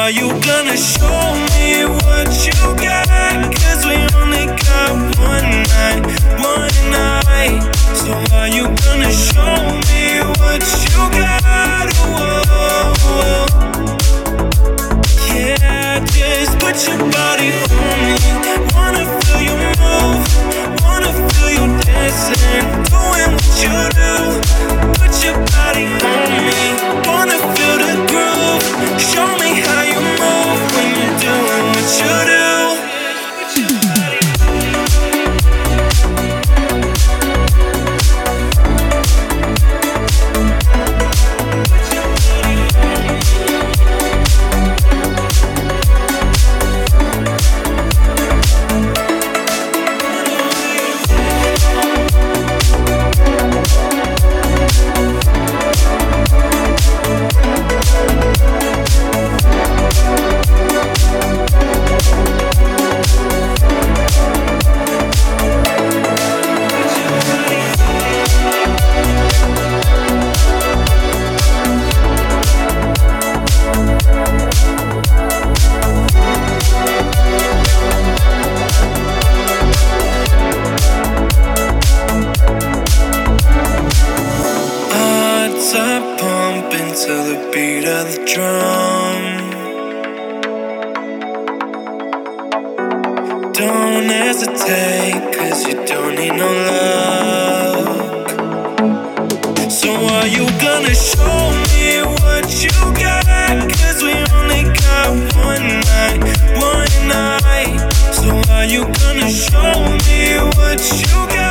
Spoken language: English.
are you gonna show me what you got? 'Cause we only got one night, one night. So are you gonna show me what you got? Whoa. Yeah, just put your body on me. Wanna feel you move, wanna feel you dancing, doing what you do. Put your body on me, wanna feel the groove. Show me how you move when you're doing what you do. To the beat of the drum. Don't hesitate, 'cause you don't need no luck. So are you gonna show me what you got? 'Cause we only got one night, one night. So are you gonna show me what you got?